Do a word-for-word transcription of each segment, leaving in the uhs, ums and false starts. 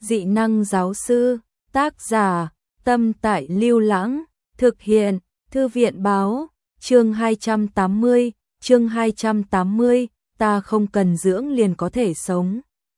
Dị năng giáo sư, tác giả, Tâm Tại Lưu Lãng, thực hiện, Thư viện báo, chương hai trăm tám mươi, chương hai trăm tám mươi, ta không cần dưỡng liền có thể sống.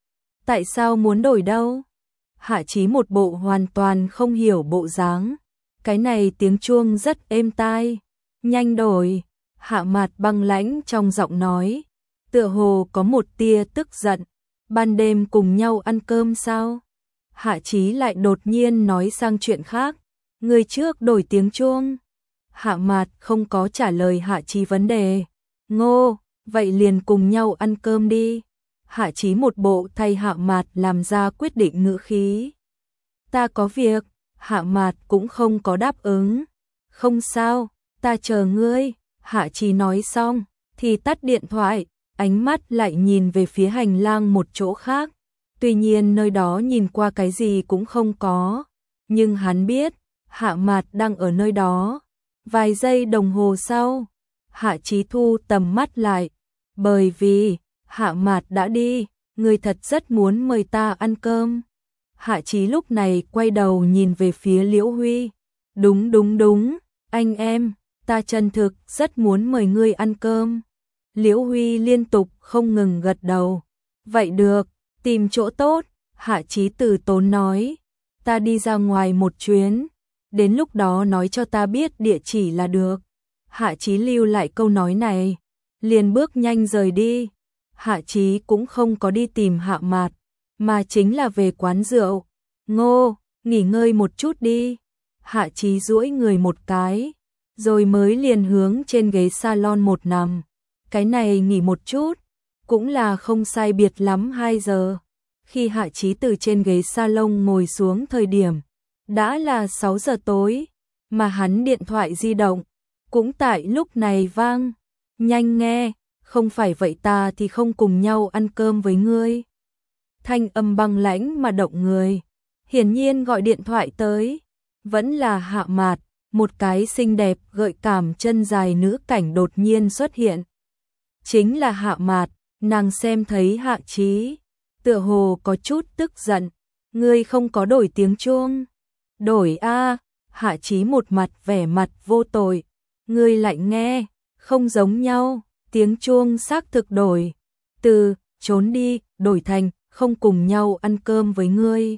Tại sao muốn đổi đâu? Hạ Chí một bộ hoàn toàn không hiểu bộ dáng. Cái này tiếng chuông rất êm tai. Nhanh đổi. Hạ Mạt băng lãnh trong giọng nói. Tựa hồ có một tia tức giận. Ban đêm cùng nhau ăn cơm sao? Hạ Chí lại đột nhiên nói sang chuyện khác. Người trước đổi tiếng chuông. Hạ Mạt không có trả lời Hạ Chí vấn đề. Ngô, vậy liền cùng nhau ăn cơm đi. Hạ Chí một bộ thay Hạ Mạt làm ra quyết định ngữ khí. Ta có việc, Hạ Mạt cũng không có đáp ứng. Không sao, ta chờ ngươi. Hạ Chí nói xong, thì tắt điện thoại, ánh mắt lại nhìn về phía hành lang một chỗ khác. Tuy nhiên nơi đó nhìn qua cái gì cũng không có, nhưng hắn biết, Hạ Mạt đang ở nơi đó. Vài giây đồng hồ sau, Hạ Chí thu tầm mắt lại, bởi vì Hạ Mạt đã đi, người thật rất muốn mời ta ăn cơm. Hạ Chí lúc này quay đầu nhìn về phía Liễu Huy. Đúng đúng đúng, anh em, ta chân thực rất muốn mời ngươi ăn cơm. Liễu Huy liên tục không ngừng gật đầu. Vậy được, tìm chỗ tốt, Hạ Chí từ tốn nói. Ta đi ra ngoài một chuyến, đến lúc đó nói cho ta biết địa chỉ là được. Hạ Chí lưu lại câu nói này, liền bước nhanh rời đi. Hạ Chí cũng không có đi tìm Hạ Mạt, mà chính là về quán rượu. Ngô, nghỉ ngơi một chút đi. Hạ Chí duỗi người một cái, rồi mới liền hướng trên ghế salon một nằm. Cái này nghỉ một chút, cũng là không sai biệt lắm hai giờ. Khi Hạ Chí từ trên ghế salon ngồi xuống thời điểm, đã là sáu giờ tối, mà hắn điện thoại di động cũng tại lúc này vang. Nhanh nghe, không phải vậy ta thì không cùng nhau ăn cơm với ngươi. Thanh âm băng lãnh mà động người. Hiển nhiên gọi điện thoại tới vẫn là Hạ Mạt, một cái xinh đẹp gợi cảm chân dài nữ cảnh đột nhiên xuất hiện. Chính là Hạ Mạt, nàng xem thấy Hạ Chí, tựa hồ có chút tức giận. Ngươi không có đổi tiếng chuông. Đổi a? Hạ Chí một mặt vẻ mặt vô tội. Ngươi lại nghe, không giống nhau, tiếng chuông xác thực đổi. Từ trốn đi, đổi thành không cùng nhau ăn cơm với ngươi.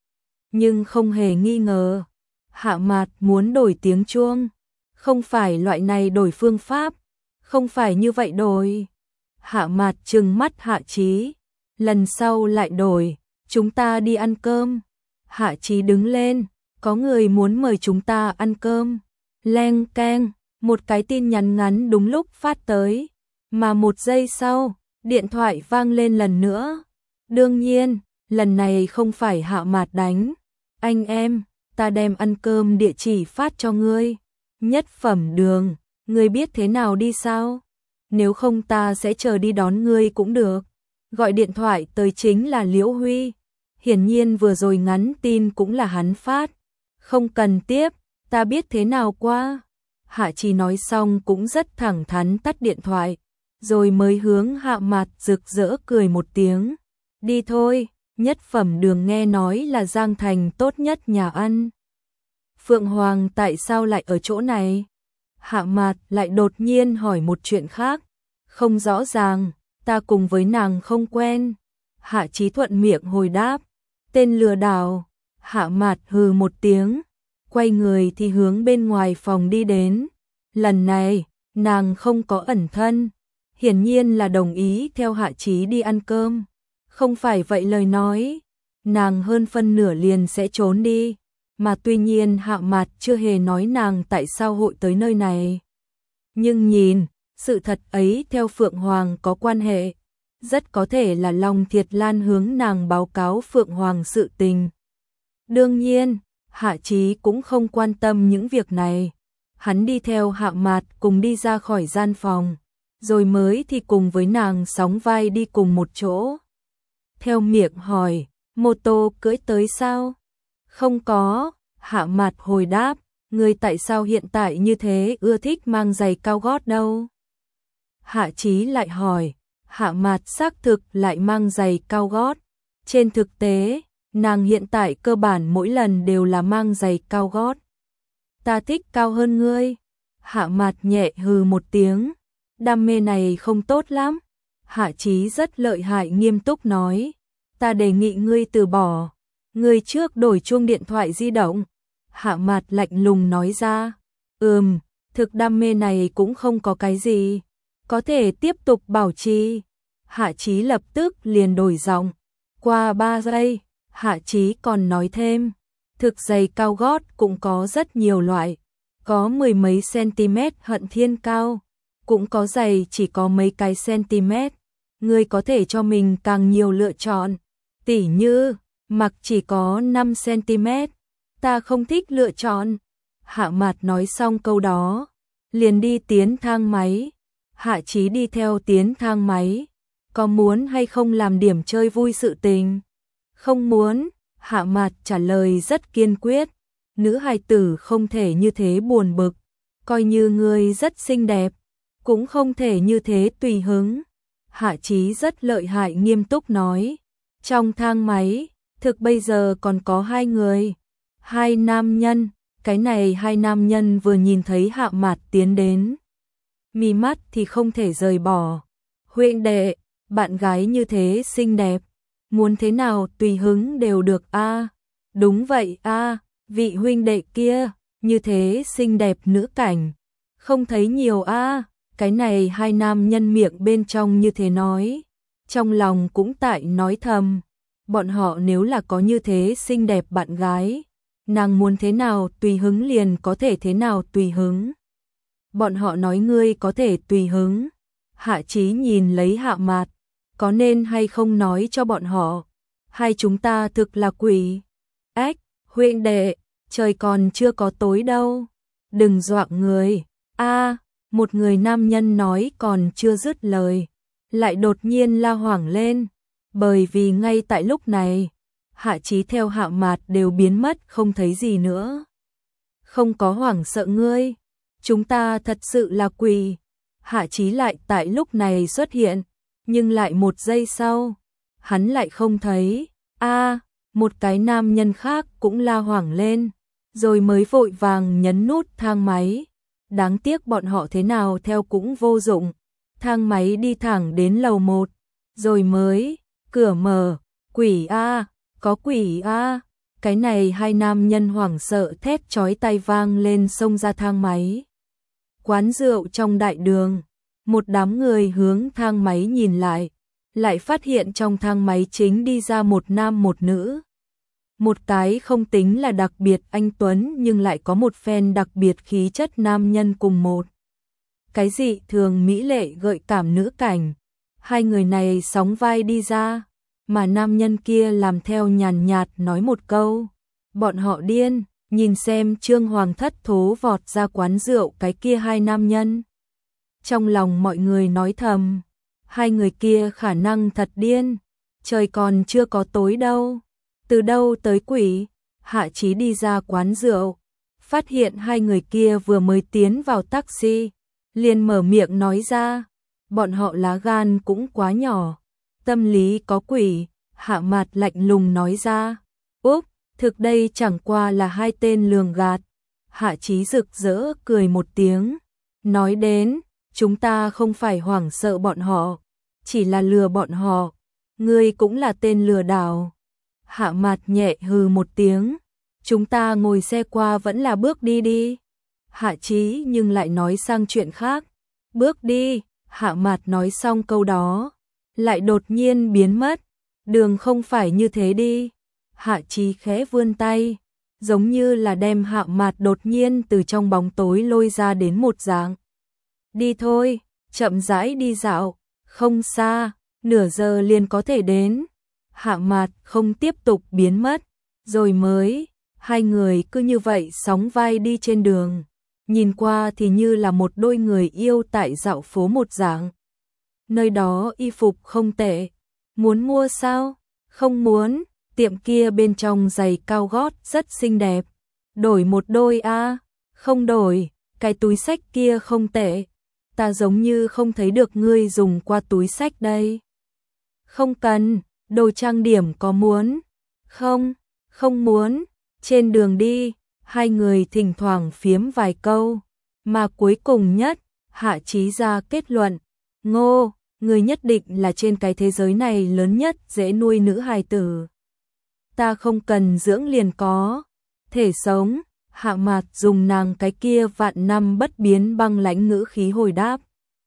Nhưng không hề nghi ngờ, Hạ Mạt muốn đổi tiếng chuông, không phải loại này đổi phương pháp, không phải như vậy đổi. Hạ Mạt trừng mắt Hạ Chí, lần sau lại đổi, chúng ta đi ăn cơm. Hạ Chí đứng lên, có người muốn mời chúng ta ăn cơm. Leng keng, một cái tin nhắn ngắn đúng lúc phát tới, mà một giây sau, điện thoại vang lên lần nữa. Đương nhiên, lần này không phải Hạ Mạt đánh. Anh em, ta đem ăn cơm địa chỉ phát cho ngươi. Nhất phẩm đường, ngươi biết thế nào đi sao? Nếu không ta sẽ chờ đi đón ngươi cũng được. Gọi điện thoại tới chính là Liễu Huy. Hiển nhiên vừa rồi ngắn tin cũng là hắn phát. Không cần tiếp, ta biết thế nào qua. Hạ Chí nói xong cũng rất thẳng thắn tắt điện thoại, rồi mới hướng Hạ Mạt rực rỡ cười một tiếng. Đi thôi, nhất phẩm đường nghe nói là Giang Thành tốt nhất nhà ăn. Phượng Hoàng tại sao lại ở chỗ này? Hạ Mạt lại đột nhiên hỏi một chuyện khác. Không rõ ràng, ta cùng với nàng không quen. Hạ Chí thuận miệng hồi đáp. Tên lừa đảo. Hạ Mạt hừ một tiếng, quay người thì hướng bên ngoài phòng đi đến. Lần này, nàng không có ẩn thân, hiển nhiên là đồng ý theo Hạ Chí đi ăn cơm. Không phải vậy lời nói, nàng hơn phân nửa liền sẽ trốn đi. Mà tuy nhiên Hạ Mạt chưa hề nói nàng tại sao hội tới nơi này. Nhưng nhìn, sự thật ấy theo Phượng Hoàng có quan hệ. Rất có thể là Long Thiệt Lan hướng nàng báo cáo Phượng Hoàng sự tình. Đương nhiên, Hạ Chí cũng không quan tâm những việc này. Hắn đi theo Hạ Mạt cùng đi ra khỏi gian phòng, rồi mới thì cùng với nàng sóng vai đi cùng một chỗ. Theo miệng hỏi, mô tô cưỡi tới sao? Không có, Hạ Mạt hồi đáp, người tại sao hiện tại như thế ưa thích mang giày cao gót đâu? Hạ Chí lại hỏi, Hạ Mạt xác thực lại mang giày cao gót. Trên thực tế, Nàng hiện tại cơ bản mỗi lần đều là mang giày cao gót. Ta thích cao hơn ngươi. Hạ Mạt nhẹ hừ một tiếng. Đam mê này không tốt lắm. Hạ Chí rất lợi hại nghiêm túc nói. Ta đề nghị ngươi từ bỏ. Ngươi trước đổi chuông điện thoại di động. Hạ Mạt lạnh lùng nói ra. Ừm, thực đam mê này cũng không có cái gì. Có thể tiếp tục bảo trì. Hạ Chí lập tức liền đổi giọng. Qua ba giây, Hạ Chí còn nói thêm. Thực giày cao gót cũng có rất nhiều loại. Có mười mấy cm hận thiên cao. Cũng có giày chỉ có mấy cái cm. Ngươi có thể cho mình càng nhiều lựa chọn. Tỉ như, mặc chỉ có năm cm. Ta không thích lựa chọn. Hạ Mạt nói xong câu đó. Liền đi tiến thang máy. Hạ Chí đi theo tiến thang máy. Có muốn hay không làm điểm chơi vui sự tình? Không muốn. Hạ Mạt trả lời rất kiên quyết. Nữ hài tử không thể như thế buồn bực. Coi như ngươi rất xinh đẹp. Cũng không thể như thế tùy hứng. Hạ Chí rất lợi hại nghiêm túc nói. Trong thang máy, thực bây giờ còn có hai người. Hai nam nhân. Cái này hai nam nhân vừa nhìn thấy Hạ Mạt tiến đến. Mí mắt thì không thể rời bỏ. Huynh đệ, bạn gái như thế xinh đẹp. Muốn thế nào tùy hứng đều được a. À, đúng vậy a, à, vị huynh đệ kia, như thế xinh đẹp nữ cảnh. Không thấy nhiều a. À, cái này hai nam nhân miệng bên trong như thế nói. Trong lòng cũng tại nói thầm. Bọn họ nếu là có như thế xinh đẹp bạn gái. Nàng muốn thế nào tùy hứng liền có thể thế nào tùy hứng. Bọn họ nói ngươi có thể tùy hứng. Hạ Chí nhìn lấy Hạ Mạt. Có nên hay không nói cho bọn họ. Hai chúng ta thực là quỷ. Ếch, huynh đệ, trời còn chưa có tối đâu. Đừng dọa người. A, một người nam nhân nói còn chưa dứt lời. Lại đột nhiên la hoảng lên. Bởi vì ngay tại lúc này. Hạ Chí theo Hạ Mạt đều biến mất không thấy gì nữa. Không có hoảng sợ ngươi. Chúng ta thật sự là quỷ. Hạ Chí lại tại lúc này xuất hiện. Nhưng lại một giây sau. Hắn lại không thấy. A, à, một cái nam nhân khác cũng la hoảng lên. Rồi mới vội vàng nhấn nút thang máy. Đáng tiếc bọn họ thế nào theo cũng vô dụng. Thang máy đi thẳng đến lầu một. Rồi mới, cửa mở. Quỷ A. Có quỷ a. Cái này hai nam nhân hoảng sợ thét chói tai vang lên xông ra thang máy. Quán rượu trong đại đường, một đám người hướng thang máy nhìn lại, lại phát hiện trong thang máy chính đi ra một nam một nữ. Một cái không tính là đặc biệt anh tuấn nhưng lại có một phen đặc biệt khí chất nam nhân cùng một. Cái gì thường mỹ lệ gợi cảm nữ cảnh. Hai người này sóng vai đi ra. Mà nam nhân kia làm theo nhàn nhạt nói một câu. Bọn họ điên, nhìn xem Trương Hoàng thất thố vọt ra quán rượu cái kia hai nam nhân. Trong lòng mọi người nói thầm, hai người kia khả năng thật điên, trời còn chưa có tối đâu. Từ đâu tới quỷ? Hạ Chí đi ra quán rượu, phát hiện hai người kia vừa mới tiến vào taxi, liền mở miệng nói ra, bọn họ lá gan cũng quá nhỏ. Tâm lý có quỷ, Hạ Mạt lạnh lùng nói ra. Úp, thực đây chẳng qua là hai tên lường gạt. Hạ Chí rực rỡ cười một tiếng. Nói đến, chúng ta không phải hoảng sợ bọn họ, chỉ là lừa bọn họ. Ngươi cũng là tên lừa đảo. Hạ Mạt nhẹ hừ một tiếng. Chúng ta ngồi xe qua vẫn là bước đi đi. Hạ Chí nhưng lại nói sang chuyện khác. Bước đi, Hạ Mạt nói xong câu đó. Lại đột nhiên biến mất. Đường không phải như thế đi. Hạ Chí khẽ vươn tay, giống như là đem Hạ Mạt đột nhiên từ trong bóng tối lôi ra đến một dạng. Đi thôi, chậm rãi đi dạo, không xa, nửa giờ liền có thể đến. Hạ Mạt không tiếp tục biến mất, rồi mới, hai người cứ như vậy sóng vai đi trên đường. Nhìn qua thì như là một đôi người yêu tại dạo phố một dạng. Nơi đó y phục không tệ. Muốn mua sao? Không muốn. Tiệm kia bên trong giày cao gót rất xinh đẹp. Đổi một đôi a. À? Không đổi. Cái túi xách kia không tệ. Ta giống như không thấy được ngươi dùng qua túi xách đây. Không cần. Đồ trang điểm có muốn. Không, không muốn. Trên đường đi, hai người thỉnh thoảng phiếm vài câu, mà cuối cùng nhất, Hạ Chí ra kết luận, Ngô, người nhất định là trên cái thế giới này lớn nhất dễ nuôi nữ hài tử. Ta không cần dưỡng liền có thể sống. Hạ Mạt dùng nàng cái kia vạn năm bất biến băng lãnh ngữ khí hồi đáp.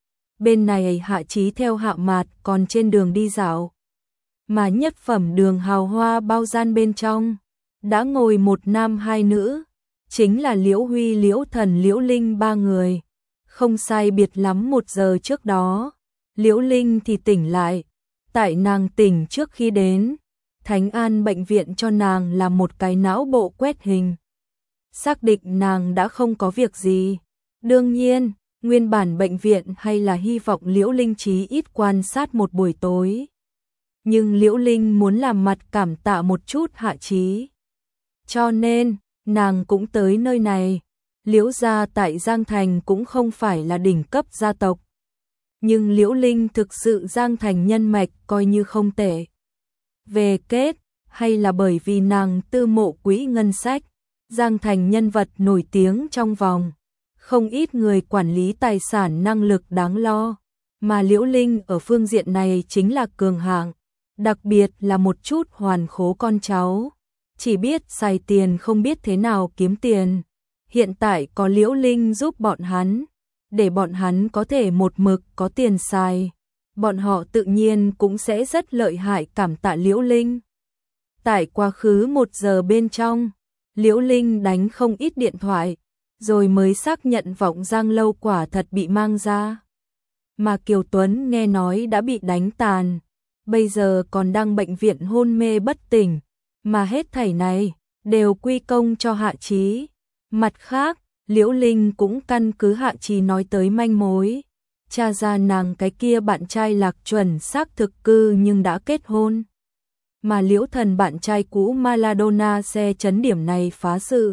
Bên này Hạ Chí theo Hạ Mạt còn trên đường đi dạo, mà nhất phẩm đường hào hoa bao gian bên trong đã ngồi một nam hai nữ, chính là Liễu Huy, Liễu Thần, Liễu Linh ba người. Không sai biệt lắm một giờ trước đó, Liễu Linh thì tỉnh lại. Tại nàng tỉnh trước khi đến Thánh An bệnh viện cho nàng làm một cái não bộ quét hình, xác định nàng đã không có việc gì. Đương nhiên, nguyên bản bệnh viện hay là hy vọng Liễu Linh chí ít quan sát một buổi tối. Nhưng Liễu Linh muốn làm mặt cảm tạ một chút Hạ Chí, cho nên nàng cũng tới nơi này. Liễu gia tại Giang Thành cũng không phải là đỉnh cấp gia tộc, nhưng Liễu Linh thực sự Giang Thành nhân mạch coi như không tệ. Về kết, hay là bởi vì nàng tư mộ quỹ ngân sách, Giang Thành nhân vật nổi tiếng trong vòng, không ít người quản lý tài sản năng lực đáng lo, mà Liễu Linh ở phương diện này chính là cường hạng, đặc biệt là một chút hoàn khố con cháu, chỉ biết xài tiền không biết thế nào kiếm tiền. Hiện tại có Liễu Linh giúp bọn hắn, để bọn hắn có thể một mực có tiền xài, bọn họ tự nhiên cũng sẽ rất lợi hại cảm tạ Liễu Linh. Tại quá khứ một giờ bên trong, Liễu Linh đánh không ít điện thoại, rồi mới xác nhận Vọng Giang lâu quả thật bị mang ra. Mà Kiều Tuấn nghe nói đã bị đánh tàn, bây giờ còn đang bệnh viện hôn mê bất tỉnh, mà hết thảy này đều quy công cho Hạ Chí. Mặt khác, Liễu Linh cũng căn cứ Hạ Chí nói tới manh mối, tra ra nàng cái kia bạn trai Lạc Chuẩn xác thực cư nhưng đã kết hôn. Mà Liễu Thần bạn trai cũ Maradona xe chấn điểm này phá sự,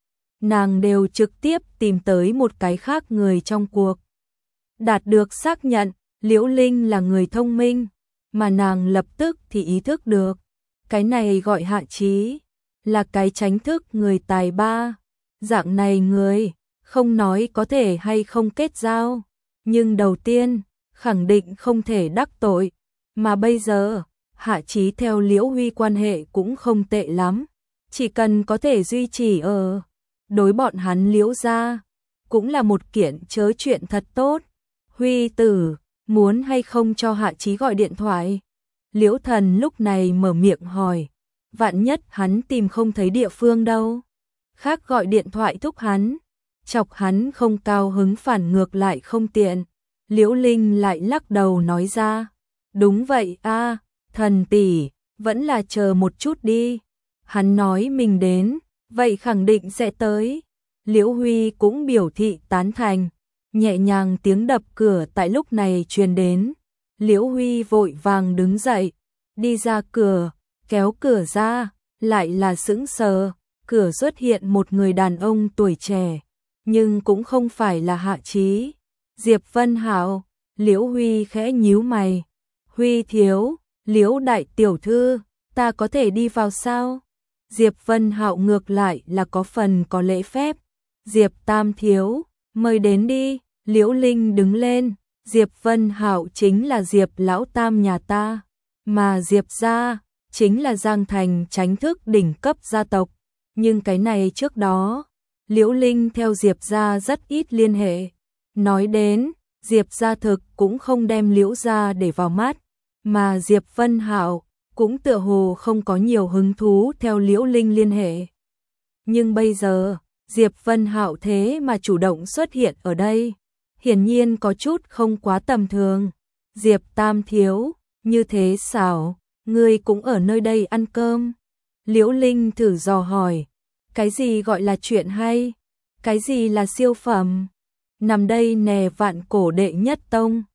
nàng đều trực tiếp tìm tới một cái khác người trong cuộc. Đạt được xác nhận, Liễu Linh là người thông minh, mà nàng lập tức thì ý thức được, cái này gọi Hạ Chí, là cái tránh thức người tài ba. Dạng này người, không nói có thể hay không kết giao, nhưng đầu tiên, khẳng định không thể đắc tội. Mà bây giờ, Hạ Chí theo Liễu Huy quan hệ cũng không tệ lắm, chỉ cần có thể duy trì ở đối bọn hắn Liễu gia, cũng là một kiện chớ chuyện thật tốt. Huy tử, muốn hay không cho Hạ Chí gọi điện thoại? Liễu Thần lúc này mở miệng hỏi, vạn nhất hắn tìm không thấy địa phương đâu. Khác gọi điện thoại thúc hắn, chọc hắn không cao hứng phản ngược lại không tiện. Liễu Linh lại lắc đầu nói ra, đúng vậy a, Thần tỷ, vẫn là chờ một chút đi. Hắn nói mình đến, vậy khẳng định sẽ tới. Liễu Huy cũng biểu thị tán thành, nhẹ nhàng tiếng đập cửa tại lúc này truyền đến. Liễu Huy vội vàng đứng dậy, đi ra cửa, kéo cửa ra, lại là sững sờ. Cửa xuất hiện một người đàn ông tuổi trẻ, nhưng cũng không phải là Hạ Chí. Diệp Vân Hạo. Liễu Huy khẽ nhíu mày. Huy thiếu, Liễu đại tiểu thư, ta có thể đi vào sao? Diệp Vân Hạo ngược lại là có phần có lễ phép. Diệp Tam thiếu, mời đến đi. Liễu Linh đứng lên. Diệp Vân Hạo chính là Diệp lão tam nhà ta, mà Diệp gia chính là Giang Thành tránh thức đỉnh cấp gia tộc. Nhưng cái này trước đó, Liễu Linh theo Diệp gia rất ít liên hệ. Nói đến, Diệp gia thực cũng không đem Liễu gia để vào mắt, mà Diệp Vân Hạo cũng tựa hồ không có nhiều hứng thú theo Liễu Linh liên hệ. Nhưng bây giờ, Diệp Vân Hạo thế mà chủ động xuất hiện ở đây, hiển nhiên có chút không quá tầm thường. Diệp Tam thiếu, như thế xảo, ngươi cũng ở nơi đây ăn cơm. Liễu Linh thử dò hỏi, cái gì gọi là chuyện hay? Cái gì là siêu phẩm? Nằm đây nè vạn cổ đệ nhất tông.